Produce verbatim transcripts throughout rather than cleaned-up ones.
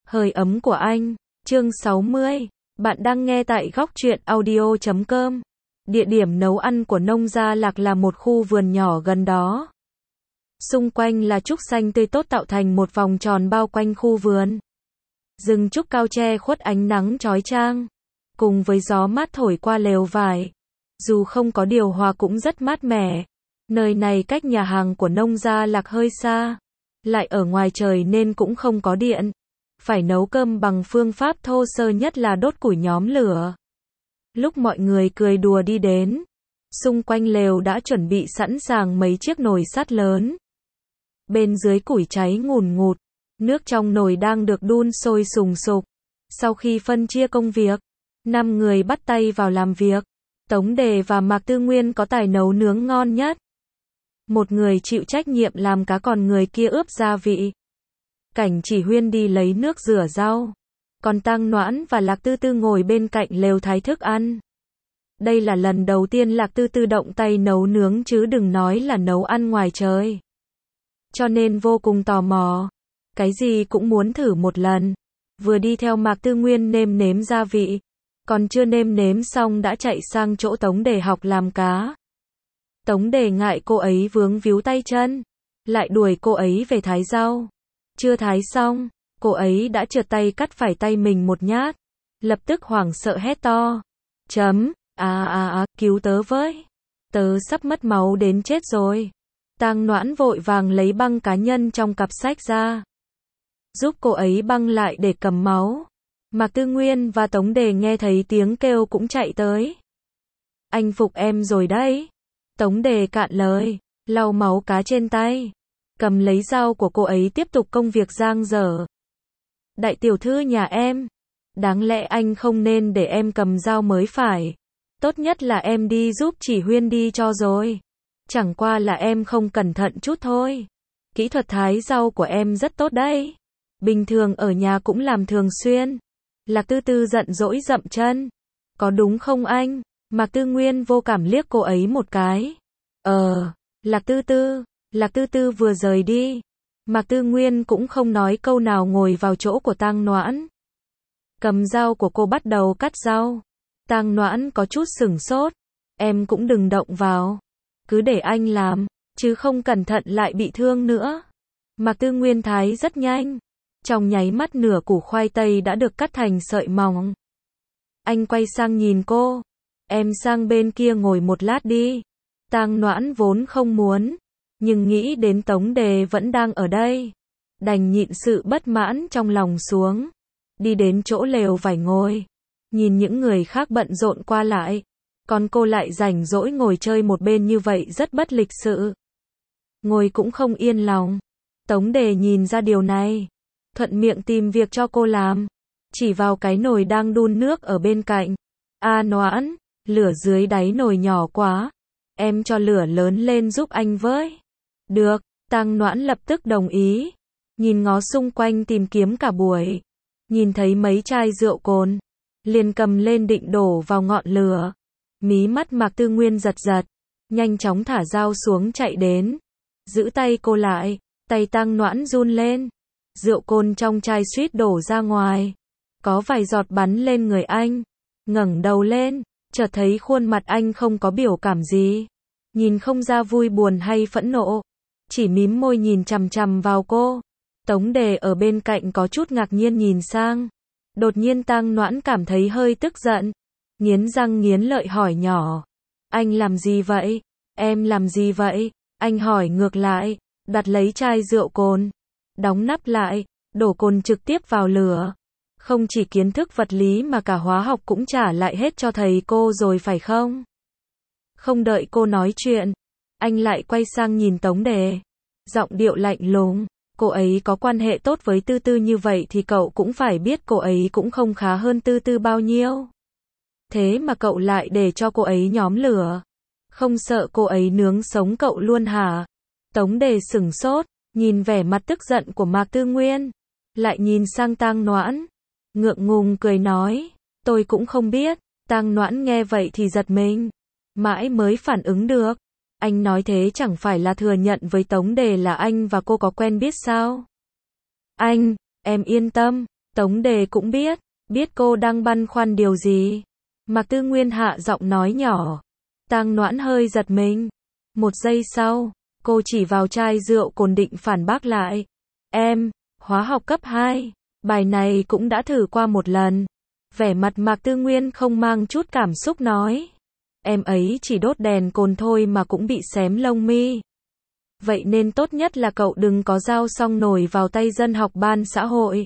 Hơi ấm của anh, chương sáu mươi. Bạn đang nghe tại góc truyện audio chấm com. Địa điểm nấu ăn của Nông Gia Lạc là một khu vườn nhỏ gần đó. Xung quanh là trúc xanh tươi tốt tạo thành một vòng tròn bao quanh khu vườn. Rừng trúc cao che khuất ánh nắng chói chang, cùng với gió mát thổi qua lều vải. Dù không có điều hòa cũng rất mát mẻ. Nơi này cách nhà hàng của Nông Gia Lạc hơi xa, lại ở ngoài trời nên cũng không có điện. Phải nấu cơm bằng phương pháp thô sơ nhất là đốt củi nhóm lửa. Lúc mọi người cười đùa đi đến, xung quanh lều đã chuẩn bị sẵn sàng mấy chiếc nồi sắt lớn. Bên dưới củi cháy ngùn ngụt, nước trong nồi đang được đun sôi sùng sục. Sau khi phân chia công việc, năm người bắt tay vào làm việc. Tống Đề và Mạc Tư Nguyên có tài nấu nướng ngon nhất. Một người chịu trách nhiệm làm cá, còn người kia ướp gia vị. Cảnh Chỉ Huyên đi lấy nước rửa rau, còn Tăng Noãn và Lạc Tư Tư ngồi bên cạnh lều thái thức ăn. Đây là lần đầu tiên Lạc Tư Tư động tay nấu nướng chứ đừng nói là nấu ăn ngoài trời. Cho nên vô cùng tò mò, cái gì cũng muốn thử một lần. Vừa đi theo Mạc Tư Nguyên nêm nếm gia vị, còn chưa nêm nếm xong đã chạy sang chỗ Tống Đề học làm cá. Tống Đề ngại cô ấy vướng víu tay chân, lại đuổi cô ấy về thái rau. Chưa thái xong, cô ấy đã trượt tay cắt phải tay mình một nhát. Lập tức hoảng sợ hét to. Chấm, à à à, cứu tớ với. Tớ sắp mất máu đến chết rồi. Tăng Noãn vội vàng lấy băng cá nhân trong cặp sách ra, giúp cô ấy băng lại để cầm máu. Mạc Tư Nguyên và Tống Đề nghe thấy tiếng kêu cũng chạy tới. Anh phục em rồi đấy. Tống Đề cạn lời, lau máu cá trên tay, cầm lấy dao của cô ấy tiếp tục công việc dang dở. Đại tiểu thư nhà em, đáng lẽ anh không nên để em cầm dao mới phải. Tốt nhất là em đi giúp Chỉ Huyên đi cho rồi. Chẳng qua là em không cẩn thận chút thôi. Kỹ thuật thái rau của em rất tốt đấy. Bình thường ở nhà cũng làm thường xuyên. Lạc Tư Tư giận dỗi dậm chân. Có đúng không anh? Mạc Tư Nguyên vô cảm liếc cô ấy một cái. Ờ, Lạc Tư Tư. Lạc Tư Tư vừa rời đi, Mạc Tư Nguyên cũng không nói câu nào ngồi vào chỗ của Tăng Noãn. Cầm dao của cô bắt đầu cắt rau. Tăng Noãn có chút sửng sốt. Em cũng đừng động vào. Cứ để anh làm, chứ không cẩn thận lại bị thương nữa. Mạc Tư Nguyên thái rất nhanh. Trong nháy mắt nửa củ khoai tây đã được cắt thành sợi mỏng. Anh quay sang nhìn cô. Em sang bên kia ngồi một lát đi. Tăng Noãn vốn không muốn, nhưng nghĩ đến Tống Đề vẫn đang ở đây, đành nhịn sự bất mãn trong lòng xuống. Đi đến chỗ lều vải ngồi, nhìn những người khác bận rộn qua lại, còn cô lại rảnh rỗi ngồi chơi một bên như vậy rất bất lịch sự. Ngồi cũng không yên lòng. Tống Đề nhìn ra điều này, thuận miệng tìm việc cho cô làm, chỉ vào cái nồi đang đun nước ở bên cạnh. A Noãn, lửa dưới đáy nồi nhỏ quá, em cho lửa lớn lên giúp anh với. Được, Tăng Noãn lập tức đồng ý. Nhìn ngó xung quanh tìm kiếm cả buổi, nhìn thấy mấy chai rượu cồn, liền cầm lên định đổ vào ngọn lửa. Mí mắt Mạc Tư Nguyên giật giật, nhanh chóng thả dao xuống chạy đến, giữ tay cô lại. Tay Tăng Noãn run lên, rượu cồn trong chai suýt đổ ra ngoài, có vài giọt bắn lên người anh. Ngẩng đầu lên, chợt thấy khuôn mặt anh không có biểu cảm gì, nhìn không ra vui buồn hay phẫn nộ, chỉ mím môi nhìn chằm chằm vào cô. Tống Đề ở bên cạnh có chút ngạc nhiên nhìn sang. Đột nhiên Tăng Noãn cảm thấy hơi tức giận, nghiến răng nghiến lợi hỏi nhỏ. Anh làm gì vậy? Em làm gì vậy? Anh hỏi ngược lại, đặt lấy chai rượu cồn, đóng nắp lại, đổ cồn trực tiếp vào lửa. Không chỉ kiến thức vật lý mà cả hóa học cũng trả lại hết cho thầy cô rồi phải không? Không đợi cô nói chuyện, anh lại quay sang nhìn Tống Đề, giọng điệu lạnh lùng. Cô ấy có quan hệ tốt với Tư Tư như vậy thì cậu cũng phải biết cô ấy cũng không khá hơn Tư Tư bao nhiêu. Thế mà cậu lại để cho cô ấy nhóm lửa, không sợ cô ấy nướng sống cậu luôn hả? Tống Đề sửng sốt, nhìn vẻ mặt tức giận của Mạc Tư Nguyên, lại nhìn sang Tăng Noãn, ngượng ngùng cười nói, tôi cũng không biết. Tăng Noãn nghe vậy thì giật mình, mãi mới phản ứng được. Anh nói thế chẳng phải là thừa nhận với Tống Đề là anh và cô có quen biết sao? Anh, em yên tâm, Tống Đề cũng biết, biết cô đang băn khoăn điều gì. Mạc Tư Nguyên hạ giọng nói nhỏ. Tang Noãn hơi giật mình. Một giây sau, cô chỉ vào chai rượu cồn định phản bác lại. Em, hóa học cấp hai, bài này cũng đã thử qua một lần. Vẻ mặt Mạc Tư Nguyên không mang chút cảm xúc nói. Em ấy chỉ đốt đèn cồn thôi mà cũng bị xém lông mi. Vậy nên tốt nhất là cậu đừng có giao xong nổi vào tay dân học ban xã hội.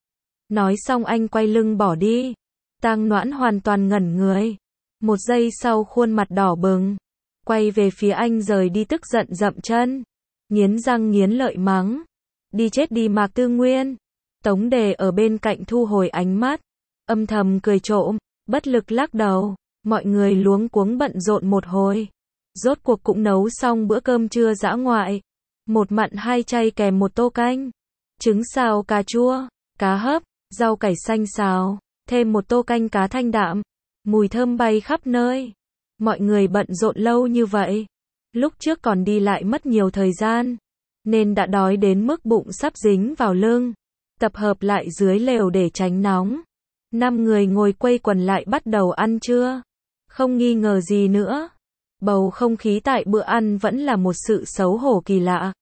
Nói xong anh quay lưng bỏ đi. Tang Noãn hoàn toàn ngẩn người. Một giây sau khuôn mặt đỏ bừng. Quay về phía anh rời đi tức giận dậm chân. Nghiến răng nghiến lợi mắng. Đi chết đi Mạc Tư Nguyên. Tống Đề ở bên cạnh thu hồi ánh mắt. Âm thầm cười trộm, bất lực lắc đầu. Mọi người luống cuống bận rộn một hồi. Rốt cuộc cũng nấu xong bữa cơm trưa dã ngoại. Một mặn hai chay kèm một tô canh. Trứng xào cà chua, cá hấp, rau cải xanh xào, thêm một tô canh cá thanh đạm. Mùi thơm bay khắp nơi. Mọi người bận rộn lâu như vậy. Lúc trước còn đi lại mất nhiều thời gian. Nên đã đói đến mức bụng sắp dính vào lưng. Tập hợp lại dưới lều để tránh nóng. Năm người ngồi quây quần lại bắt đầu ăn trưa. Không nghi ngờ gì nữa. Bầu không khí tại bữa ăn vẫn là một sự xấu hổ kỳ lạ.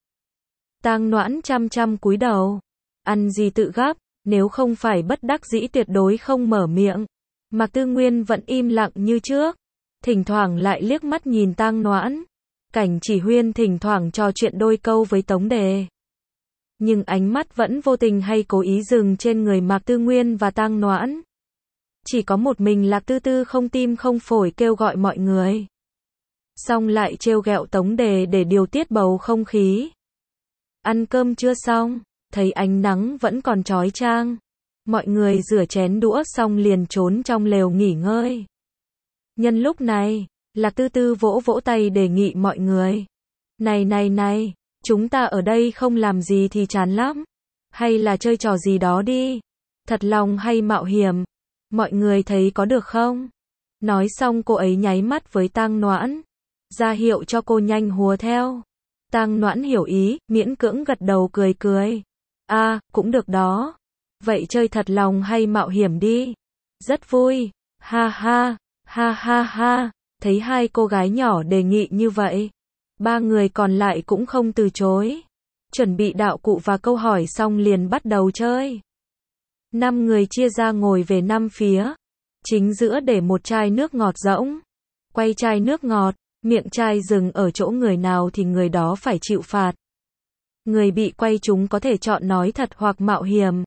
Tang Noãn chăm chăm cúi đầu. Ăn gì tự gắp, nếu không phải bất đắc dĩ tuyệt đối không mở miệng. Mạc Tư Nguyên vẫn im lặng như trước. Thỉnh thoảng lại liếc mắt nhìn Tang Noãn. Cảnh Chỉ Huyên thỉnh thoảng trò chuyện đôi câu với Tống Đề. Nhưng ánh mắt vẫn vô tình hay cố ý dừng trên người Mạc Tư Nguyên và Tang Noãn. Chỉ có một mình Lạc Tư Tư không tim không phổi kêu gọi mọi người. Xong lại trêu ghẹo Tống Đề để điều tiết bầu không khí. Ăn cơm chưa xong, thấy ánh nắng vẫn còn chói chang. Mọi người rửa chén đũa xong liền trốn trong lều nghỉ ngơi. Nhân lúc này, Lạc Tư Tư vỗ vỗ tay đề nghị mọi người. Này này này, chúng ta ở đây không làm gì thì chán lắm. Hay là chơi trò gì đó đi. Thật lòng hay mạo hiểm. Mọi người thấy có được không? Nói xong cô ấy nháy mắt với Tang Noãn. Ra hiệu cho cô nhanh hùa theo. Tang Noãn hiểu ý, miễn cưỡng gật đầu cười cười. À, cũng được đó. Vậy chơi thật lòng hay mạo hiểm đi. Rất vui. Ha ha, ha ha ha. Thấy hai cô gái nhỏ đề nghị như vậy. Ba người còn lại cũng không từ chối. Chuẩn bị đạo cụ và câu hỏi xong liền bắt đầu chơi. Năm người chia ra ngồi về năm phía. Chính giữa để một chai nước ngọt rỗng. Quay chai nước ngọt, miệng chai dừng ở chỗ người nào thì người đó phải chịu phạt. Người bị quay chúng có thể chọn nói thật hoặc mạo hiểm.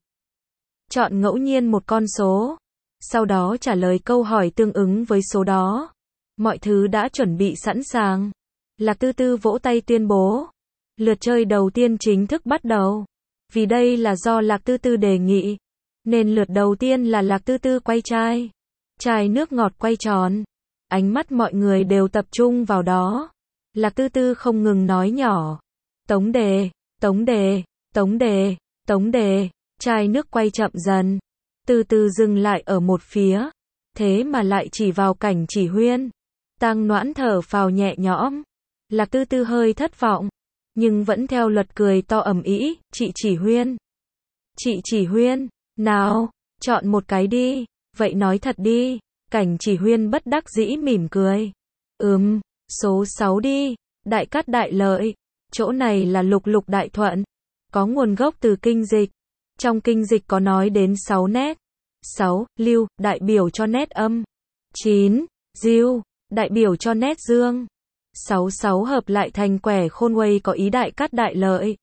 Chọn ngẫu nhiên một con số. Sau đó trả lời câu hỏi tương ứng với số đó. Mọi thứ đã chuẩn bị sẵn sàng. Lạc Tư Tư vỗ tay tuyên bố. Lượt chơi đầu tiên chính thức bắt đầu. Vì đây là do Lạc Tư Tư đề nghị. Nên lượt đầu tiên là Lạc Tư Tư quay chai. Chai nước ngọt quay tròn. Ánh mắt mọi người đều tập trung vào đó. Lạc Tư Tư không ngừng nói nhỏ. Tống Đề, Tống Đề, Tống Đề, Tống Đề. Chai nước quay chậm dần. Từ từ dừng lại ở một phía. Thế mà lại chỉ vào Cảnh Chỉ Huyên. Tang Noãn thở phào nhẹ nhõm. Lạc Tư Tư hơi thất vọng. Nhưng vẫn theo luật cười to ầm ĩ. Chị Chỉ Huyên. Chị Chỉ Huyên. Nào, chọn một cái đi. Vậy nói thật đi. Cảnh Chỉ Huyên bất đắc dĩ mỉm cười. Ừm, số sáu đi. Đại cát đại lợi. Chỗ này là lục lục đại thuận. Có nguồn gốc từ kinh dịch. Trong kinh dịch có nói đến sáu nét. sáu, lưu, đại biểu cho nét âm. chín, diêu, đại biểu cho nét dương. sáu sáu hợp lại thành quẻ khôn nguây có ý đại cát đại lợi.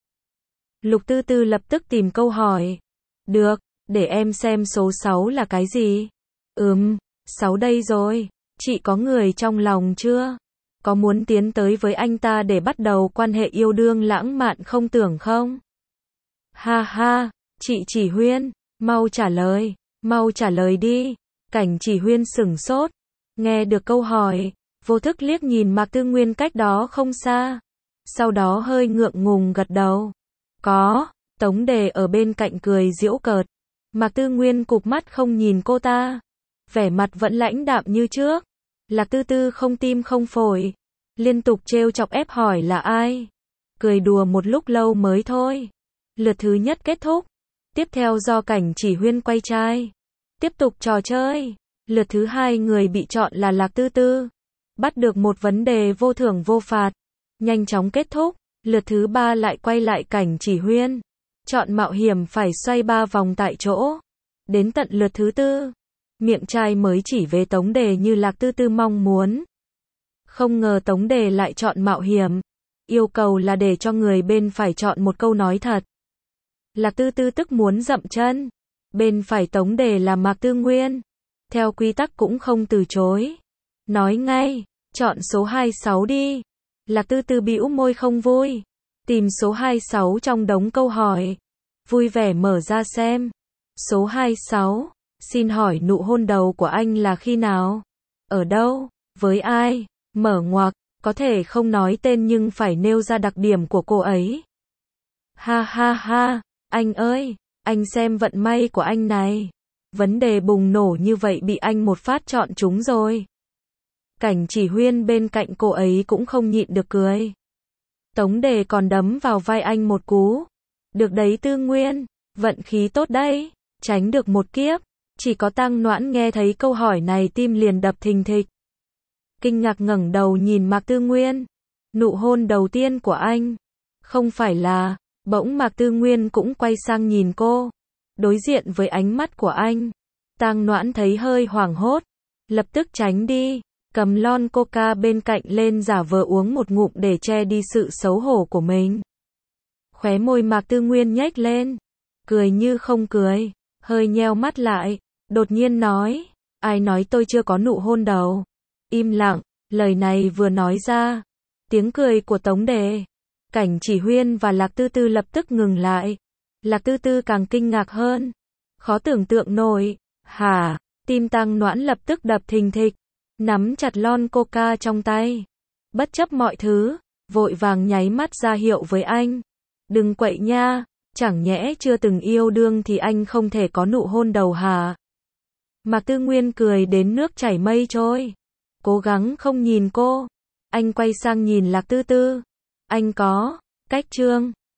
Lục Tư Tư lập tức tìm câu hỏi. Được, để em xem số sáu là cái gì. Ừm, sáu đây rồi. Chị có người trong lòng chưa? Có muốn tiến tới với anh ta để bắt đầu quan hệ yêu đương lãng mạn không tưởng không? Ha ha, chị Chỉ Huyên, mau trả lời, mau trả lời đi. Cảnh Chỉ Huyên sửng sốt. Nghe được câu hỏi, vô thức liếc nhìn Mạc Tư Nguyên cách đó không xa. Sau đó hơi ngượng ngùng gật đầu. Có, Tống Đề ở bên cạnh cười giễu cợt. Mạc Tư Nguyên cụp mắt không nhìn cô ta. Vẻ mặt vẫn lãnh đạm như trước. Lạc Tư Tư không tim không phổi. Liên tục trêu chọc ép hỏi là ai. Cười đùa một lúc lâu mới thôi. Lượt thứ nhất kết thúc. Tiếp theo do Cảnh Chỉ Huyên quay chai. Tiếp tục trò chơi. Lượt thứ hai người bị chọn là Lạc Tư Tư. Bắt được một vấn đề vô thưởng vô phạt. Nhanh chóng kết thúc. Lượt thứ ba lại quay lại Cảnh Chỉ Huyên. Chọn mạo hiểm phải xoay ba vòng tại chỗ. Đến tận lượt thứ tư. Miệng trai mới chỉ về tống đề như Lạc Tư Tư mong muốn. Không ngờ tống đề lại chọn mạo hiểm. Yêu cầu là để cho người bên phải chọn một câu nói thật. Lạc Tư Tư tức muốn dậm chân. Bên phải tống đề là Mạc Tư Nguyên. Theo quy tắc cũng không từ chối. Nói ngay, chọn số hai mươi sáu đi. Lạc Tư Tư bĩu môi không vui. Tìm số hai mươi sáu trong đống câu hỏi. Vui vẻ mở ra xem. Số hai mươi sáu, xin hỏi nụ hôn đầu của anh là khi nào? Ở đâu? Với ai? Mở ngoặc, có thể không nói tên nhưng phải nêu ra đặc điểm của cô ấy. Ha ha ha, anh ơi, anh xem vận may của anh này. Vấn đề bùng nổ như vậy bị anh một phát chọn trúng rồi. Cảnh Chỉ Huyên bên cạnh cô ấy cũng không nhịn được cười. Tống đề còn đấm vào vai anh một cú. Được đấy Tư Nguyên, vận khí tốt đấy, tránh được một kiếp. Chỉ có Tăng Noãn nghe thấy câu hỏi này tim liền đập thình thịch. Kinh ngạc ngẩng đầu nhìn Mạc Tư Nguyên. Nụ hôn đầu tiên của anh. Không phải là, bỗng Mạc Tư Nguyên cũng quay sang nhìn cô. Đối diện với ánh mắt của anh. Tăng Noãn thấy hơi hoảng hốt. Lập tức tránh đi. Cầm lon coca bên cạnh lên giả vờ uống một ngụm để che đi sự xấu hổ của mình. Khóe môi Mạc Tư Nguyên nhếch lên. Cười như không cười. Hơi nheo mắt lại. Đột nhiên nói. Ai nói tôi chưa có nụ hôn đầu? Im lặng. Lời này vừa nói ra. Tiếng cười của Tống đề. Cảnh Chỉ Huyên và Lạc Tư Tư lập tức ngừng lại. Lạc Tư Tư càng kinh ngạc hơn. Khó tưởng tượng nổi. Hả? Tim Tăng Noãn lập tức đập thình thịch. Nắm chặt lon coca trong tay. Bất chấp mọi thứ. Vội vàng nháy mắt ra hiệu với anh. Đừng quậy nha. Chẳng nhẽ chưa từng yêu đương thì anh không thể có nụ hôn đầu hả? Mạc Tư Nguyên cười đến nước chảy mây trôi. Cố gắng không nhìn cô. Anh quay sang nhìn Lạc Tư Tư. Anh có cách trương.